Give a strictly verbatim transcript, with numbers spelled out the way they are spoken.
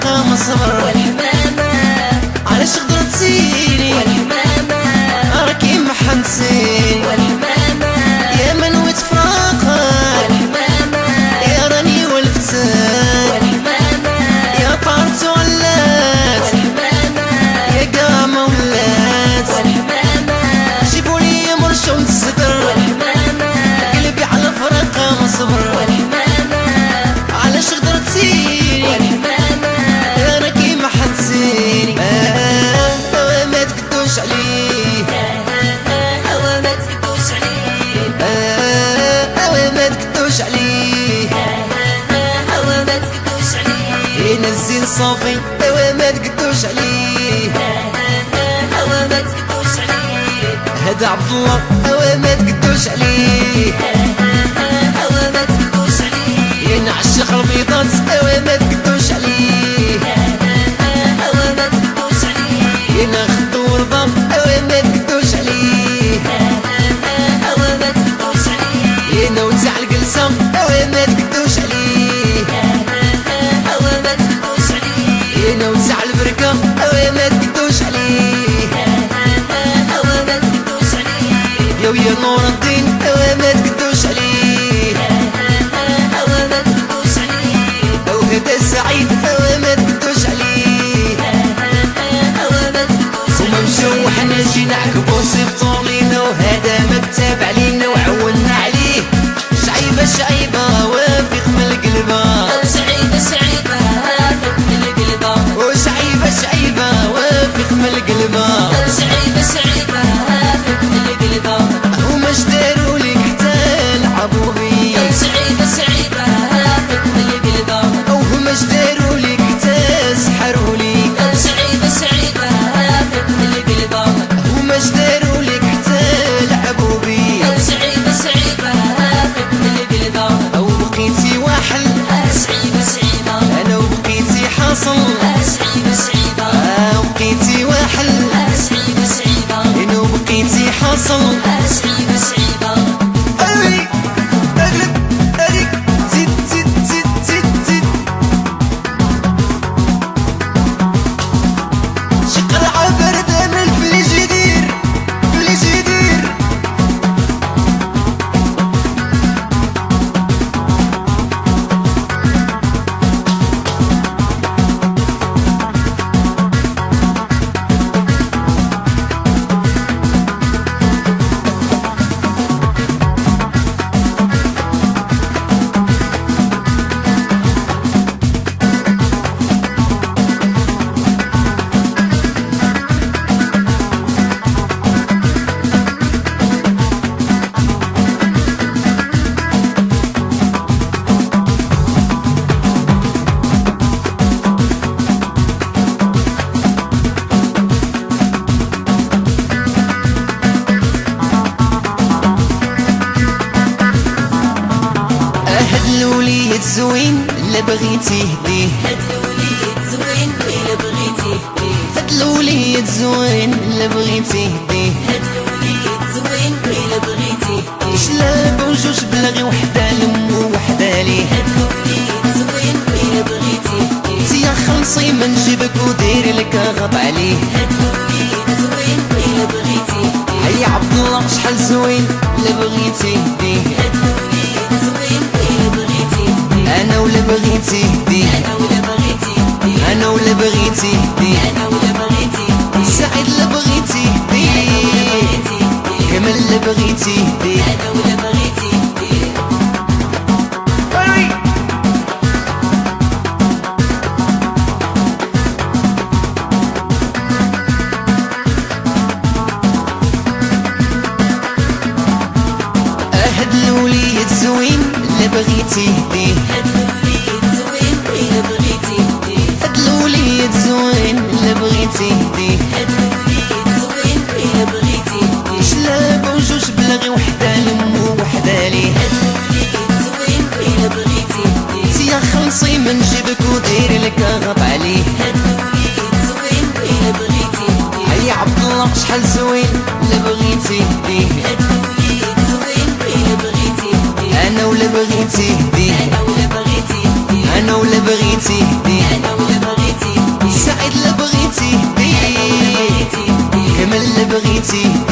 فراقها ما صبر والحمامة علاش غدرتيني والحمامة راكي محنسين والحمامة يا من ويت فراقك والحمامة يا راني ولفتك والحمامة يا طارت ولات والحمامة يا قامة ولات والحمامة جيبولي مرشوم الصدر والحمامة قلبي على فراقها ما صبر والحمامة علاش غدرتيني والحمامة راكي محنسيني آه ما تقدوش عليه هوا ما تقدوش عليه آه ما تقدوش عليه هوا ما تقدوش عليه ينزل صافي ايوا ما تقدوش عليه هوا ما تقدوش عليه هذا عبد الله ايوا ما تقدوش عليه هوا ما تقدوش عليه ينعشق البيضات ايوا ما تقدوش عليه هوا ما تقدوش عليه يناخد ورضا ايوا ما تقدوش عليه هوا ما تقدوش عليه ينوزع الجلسة ايوا ما تقدوش عليه هوا ما تقدوش عليه ينوزع البركة ايوا ما تقدوش عليه هوا ما تقدوش عليه يا ويا نور الدين ايوا ما تقدوش عليه هوا ما تقدوش عليه او هذا سعيد ايوا ما تقدوش عليه هوا ما تقدوش هما مشاو وحنا جينا عقبو صيفطو لينا وهذا مكتاب علينا وعولنا عليه شعيبة شعيبة وافق من القلبة شعيبة شعيبة هافك من القلبة وشعيبة شعيبة وافق من القلبة شعيبة شعيبة هافك من القلبة هما شدارو ليك حتى لعبو بيك شعيبة شعيبة هافك من القلبة او هما شدارو ليك حتى سحرو ليك شعيبة شعيبة هافك من القلبة هما شدارو ليك حتى لعبو بيك شعيبة شعيبة هافك من القلبة او بقيتي واحل شعيبة شعيبة انا وبقيتي حاصل شعيبة شعيبة اه بقيتي واحل شعيبة شعيبة انا وبقيتي حاصل شعيبة شعيبة أوي أقلب أريك زيد زيد زيد زيد زيد شقر عبر دامل في اللي جدير في اللي جدير هاد الوليد زوين لا بغيتي هديه هاد الوليد زوين إلا بغيتي هديه هاد الوليد زوين لا بغيتي هديه هاد الوليد زوين إلا بغيتي هديه شلاب وجوج بلاغي وحدة لمو وحدة ليه هاد الوليد زوين إلا بغيتي هديه تيا خلصي من جيبك وديري لك غط عليه هاد الوليد زوين إلا بغيتي هديه هيا عبد الله شحال زوين لا بغيتي هديه هاد الوليد زوين إلا بغيتي هديه انا ولا بغيتي هديه أنا ولا بغيتي هديه انا ولا بغيتي هديه أنا ولا بغيتي هديه سعيد لا بغيتي هديه كمال لا بغيتي هديه أنا ولا بغيتي هديه هاد الوليد زوين لا بغيتي هديه هاد الوليد زوين إلا بغيتي هديه هاد الوليد زوين لا بغيتي هديه هاد الوليد زوين إلا بغيتي هديه شلاب وجوج بلاغي وحدة لمو وحدة ليه هاد الوليد زوين إلا بغيتي هديه تيا خلصي من جيبك وديري لك غط عليه هاد الوليد زوين إلا بغيتي هديه هيا عبد الله شحال زوين لا بغيتي هديه هاد الوليد زوين إلا بغيتي هديه انا ولا بغيتي هديه أنا ولا بغيتي هديه انا ولا بغيتي هديه أنا ولا بغيتي بغيتي